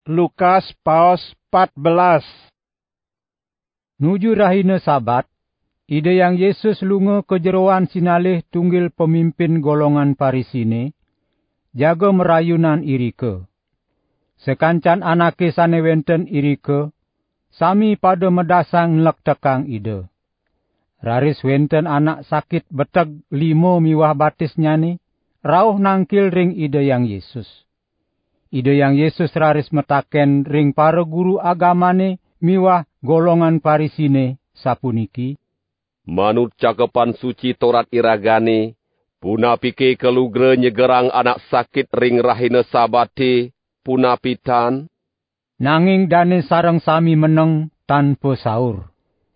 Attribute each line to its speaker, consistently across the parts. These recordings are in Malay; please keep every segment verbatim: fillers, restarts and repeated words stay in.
Speaker 1: Lukas paus empat belas. Nuju rahina Sabat, Ida yang Yesus lunga ke jeroan sinalih tunggil pemimpin golongan Parisine, jaga merayunan irike. Sekancan anake sane wenten irike, sami pada medasang ngelak tekang Ida. Raris wenten anak sakit beteg limo miwah batis nyani, rauh nangkil ring Ida yang Yesus. Ida yang Yesus raris metaken ring para guru agamane miwah golongan Parisine sapuniki.
Speaker 2: Manut cakepan suci Torat iragane, puna pike kelugre nyegerang anak sakit ring rahina Sabate, puna pitan.
Speaker 1: Nanging dane sareng sami meneng tanpa saur.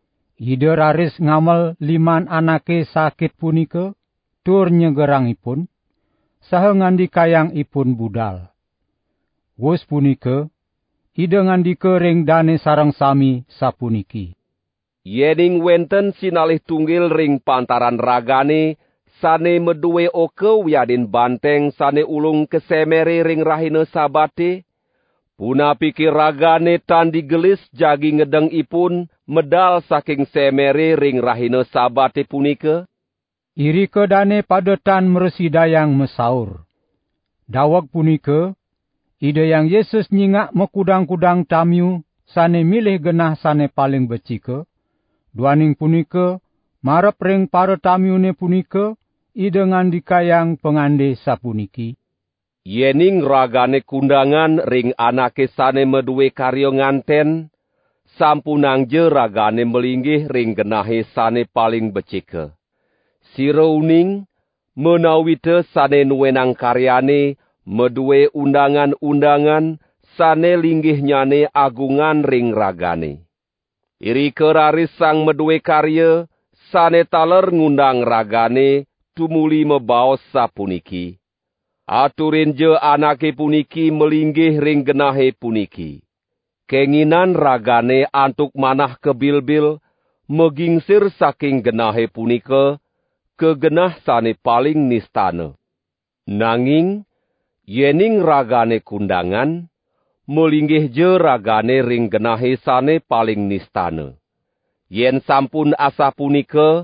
Speaker 1: Ida raris ngamel liman anake sakit punika, tur nyegerangipun, saha ngandikayang ipun budal. Wus punika, Ida ngandika ring dane sareng sami sapuniki.
Speaker 2: Yening wenten sinalih tunggil ring pantaran ragane, sane meduwe oke wiadin banteng sane ulung kesemere ring rahina Sabate, puna pikir ragane tan digelis jagi ngedeng ipun medal saking semere ring rahina Sabate punika.
Speaker 1: Irike dane pada tan meresidayang mesaur. Dawag punika, Ida yang Yesus nyingak mekudang-kudang tamiu sane milih genah sane paling becike. Duaning punika, marep ring para tamiune punika, Ida ngandikayang pengande sapuniki.
Speaker 2: Yening ragane kundangan ring anake sane meduwe karya nganten, sampunang je ragane melinggih ring genahe sane paling becike. Sira uning, menawite sane nuwenang karyane, meduwe undangan-undangan, sane linggih nyane agungan ring ragane. Irike raris sang meduwe karya, sane taler ngundang ragane, tumuli mebaos sapuniki. Aturin je anake puniki melinggih ring genahe puniki. Kenginan ragane antuk manah kebil-bil, megingsir saking genahe punika, ke genah sane paling nistana. Nanging, yening ragane kundangan, melinggih je ragane ring genahe sane paling nistana. Yen sampun asa punika,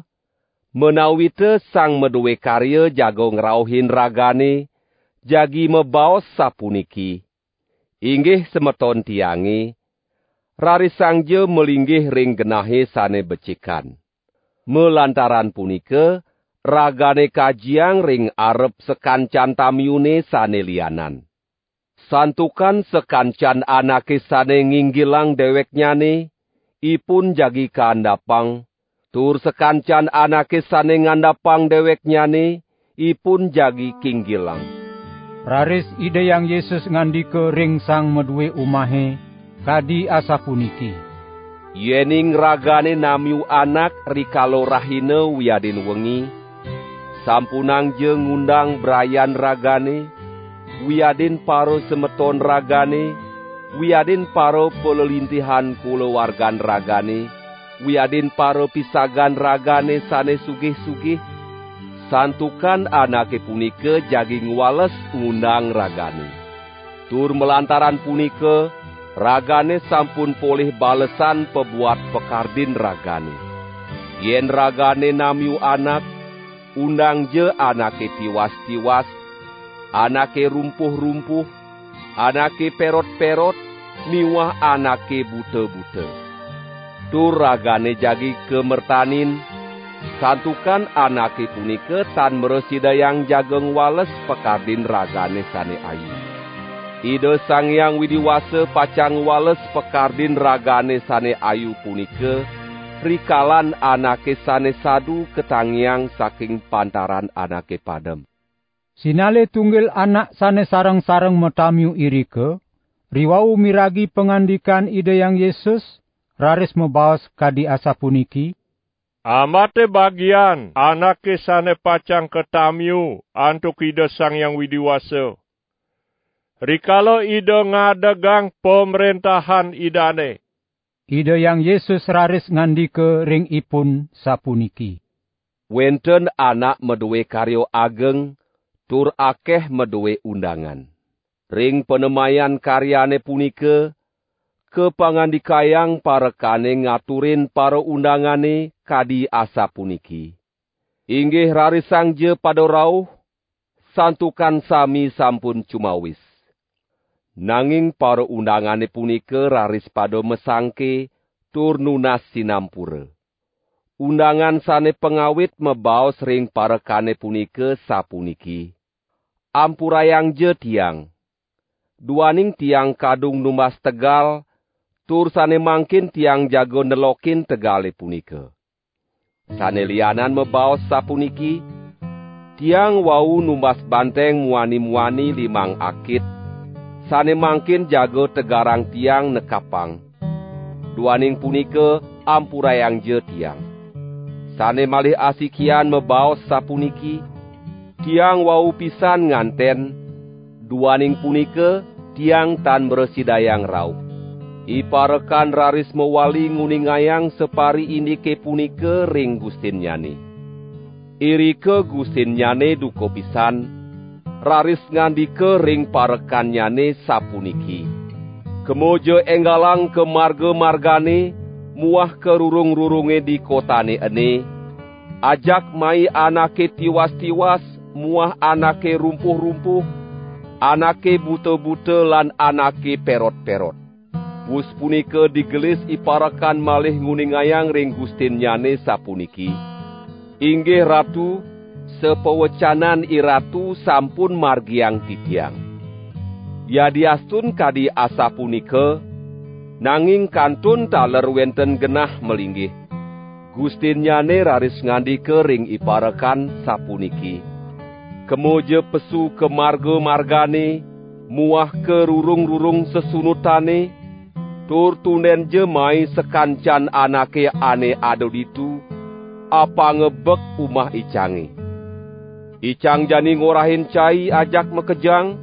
Speaker 2: menawite sang meduwe karya jago ngrauhin ragane, jagi mebaos sapuniki. Inggih semeton tiange, raris sang je melinggih ring genahe sane becikan. Melantaran punika, ragane kajiang ring arep sekancan tamiune sane lianan. Santukan sekancan anake sane nginggilang dewek nyane, ipun jagi kaandapang, tur sekancan anake sane ngandapang dewek nyane, ipun jagi kinggilang.
Speaker 1: Raris Ida yang Yesus ngandika ring sang meduwe umahe, kadi asapuniki.
Speaker 2: Yening ragane namiu anak rikalo rahina wiadin wengi, sampunang je ngundang brayan ragane, wiadin paro semeton ragane, wiadin paro pelelintihan kulawargan ragane, wiadin paro pisagan ragane sane sugih-sugih, santukan anake punika jagi ngwales ngundang ragane. Tur melantaran punika, ragane sampun polih balesan pebuat pekardin ragane. Yen ragane namiu anak, undang je anake tiwas-tiwas, anake rumpuh-rumpuh, anake perot-perot, miwah anake buta-buta. Tur ragane jagi kemertanin, santukan anake punika tan meresidayang jageng wales pekardin ragane sane ayu. Ida Sang Hyang Widiwasa pacang wales pekardin ragane sane ayu punika, rikalan anake sane sadu ketangiang saking pantaran anake padem.
Speaker 1: Sinale tunggil anak sane sareng-sareng metamiu irike, riwau miragi pengandikan Ida yang Yesus, raris mebaos kadi asapuniki.
Speaker 3: Amate bagian anake sane pacang ketamiu antuk Ida Sang Hyang Widiwasa. Rikalo Ida ngadegang pemerintahan idane.
Speaker 1: Ida yang Yesus raris ngandika ring ipun sapuniki.
Speaker 2: Wenten anak meduwe karya ageng, tur akeh meduwe undangan. Ring penemayan karyane punike, kepangandikayang parekane ngaturin para undangane kadi asa puniki. Inggih rarisang je pada rauh, santukan sami sampun cumawis. Nanging para undangane punike raris pada mesangke, tur nunas sinampura. Undangan sane pengawit mebaos ring parekane punike sapuniki. Ampurayang je tiang. Duaning tiang kadung numbas tegal, tur sane mangkin tiang jago nelokin tegale punika. Sane lianan mebaos sapuniki, tiang wau numbas banteng muani-muani limang akit, sane mangkin jago tegarang tiang nekapang. Duaning punika ampurayang je tiang. Sane malih asikian mebaos sapuniki, tiang wau pisan nganten, duaning punika tiang tan beresidayang rauh. Iparekan raris mewali nguningayang separi indike punika ring Gustin nyane. Irike Gustin nyane duko pisan, raris ngandike ring parekan nyane sapuniki. Kemojo enggalang ke marga-margane, muah ke rurung-rurunge di kotane ene, ajak mai anake tiwas-tiwas, muah anake rumpuh-rumpuh, anake buta-buta lan anake perot-perot. Wus punika digelis iparakan malih nguningayang ring Gustin nyane sapuniki. Inggih ratu, sepewecanan iratu sampun margiang titiang. Yadiastun kadi asa punika, nanging kantun taler wenten genah melinggih. Gustin nyane raris ngandike ring iparakan sapuniki. Kemoje pesu ke marga-margane, muah ke rurung-rurung sesunutane, tur tunden je mai sekancan anake ane ado ditu, apa ngebek umah icange. Icang jani ngorahin cai ajak mekejang,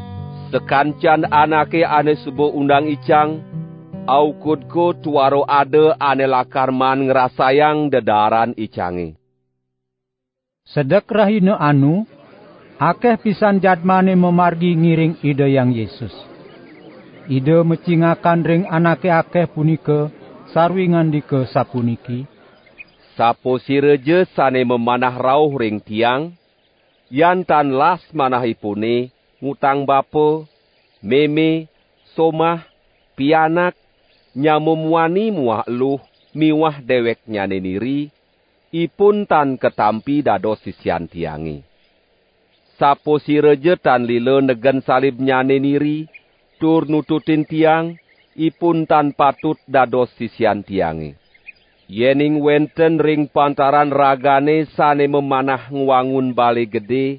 Speaker 2: sekancan anake ane subo undang icang, au kudko tuaro ade ane lakarman ngerasayang dedaran icange.
Speaker 1: Sedek rahina anu, akeh pisan jadmane memargi ngiring ide yang Yesus. Ide mecingakan ring anake akeh punika, sarwi ngandika sapuniki.
Speaker 2: Sapo sireje sane memanah rauh ring tiang, yan tan las manahipune, ngutang bapa, meme, somah, pianak, nyamumuani muah eluh, miwah dewek nyane niri, ipun tan ketampi dados sisian tiange. Sapo sireje tan lile negen salib nyane niri, tur nututin tiang, ipun tan patut dados sisian tiange. Yening wenten ring pantaran ragane sane memanah ngwangun bale gede,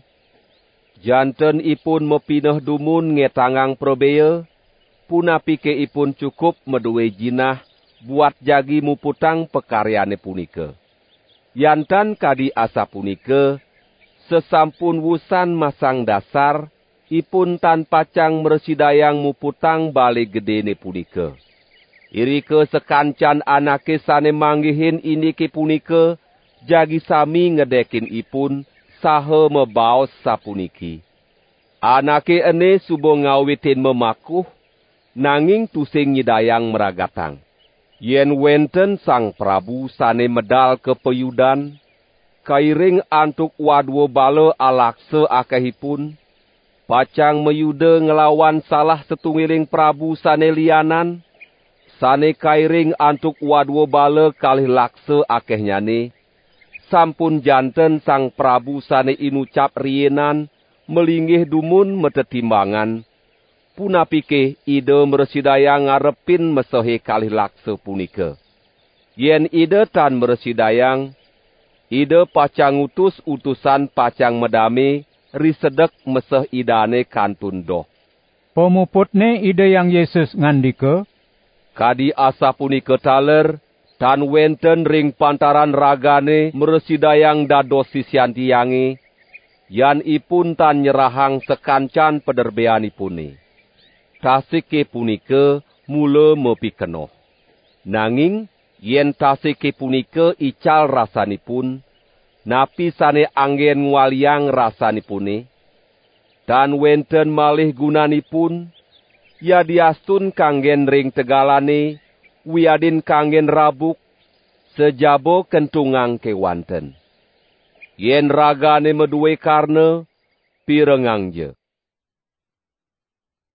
Speaker 2: janten ipun mepineh dumun ngetangang probeye, punapike ipun cukup meduwe jinah buat jagi muputang pekaryane punika. Yantan kadi asa punika, sesampun wusan masang dasar, ipun tan pacang meresidayang muputang bale gedene punika. Irike sekancan anake sane manggihin indike punika, jagi sami ngedekin ipun, saha mebaos sapuniki. Anake ene subo ngawitin memakuh, nanging tusing nyidayang meragatang. Yen wenten sang Prabu sane medal ke peyudan, kairing antuk wadwo bala alakse akehipun, pacang meyude ngelawan salah setunggiling Prabu sane lianan, sane kairing antuk wadwo bala kalih lakse akehnyane, sampun janten sang Prabu sane inucap rienan, melinggih dumun metetimbangan, punapike ide meresidaya ngarepin mesehe kalih lakse punika. Yen ide tan meresidayang, ide pacang utus utusan pacang medame, risedek meseh idane kantun doh.
Speaker 1: Pemuputne ide yang Yesus ngandika,
Speaker 2: kadi asa punika taler, tan wenten ring pantaran ragane meresidayang dados sisian tiange, yan ipun tan nyerahang sekancan pederbeanipune. Tasike punika mula mepikenoh. Nanging, yen tasike punika ical rasanipun, napi sane anggen ngwaliang rasanipune, Dan wenten malih gunanipun, ya diastun kanggen ring tegalane, wiadin kanggen rabuk, sejabo kentungang kewanten. Yen ragane medue karne, pirengang je.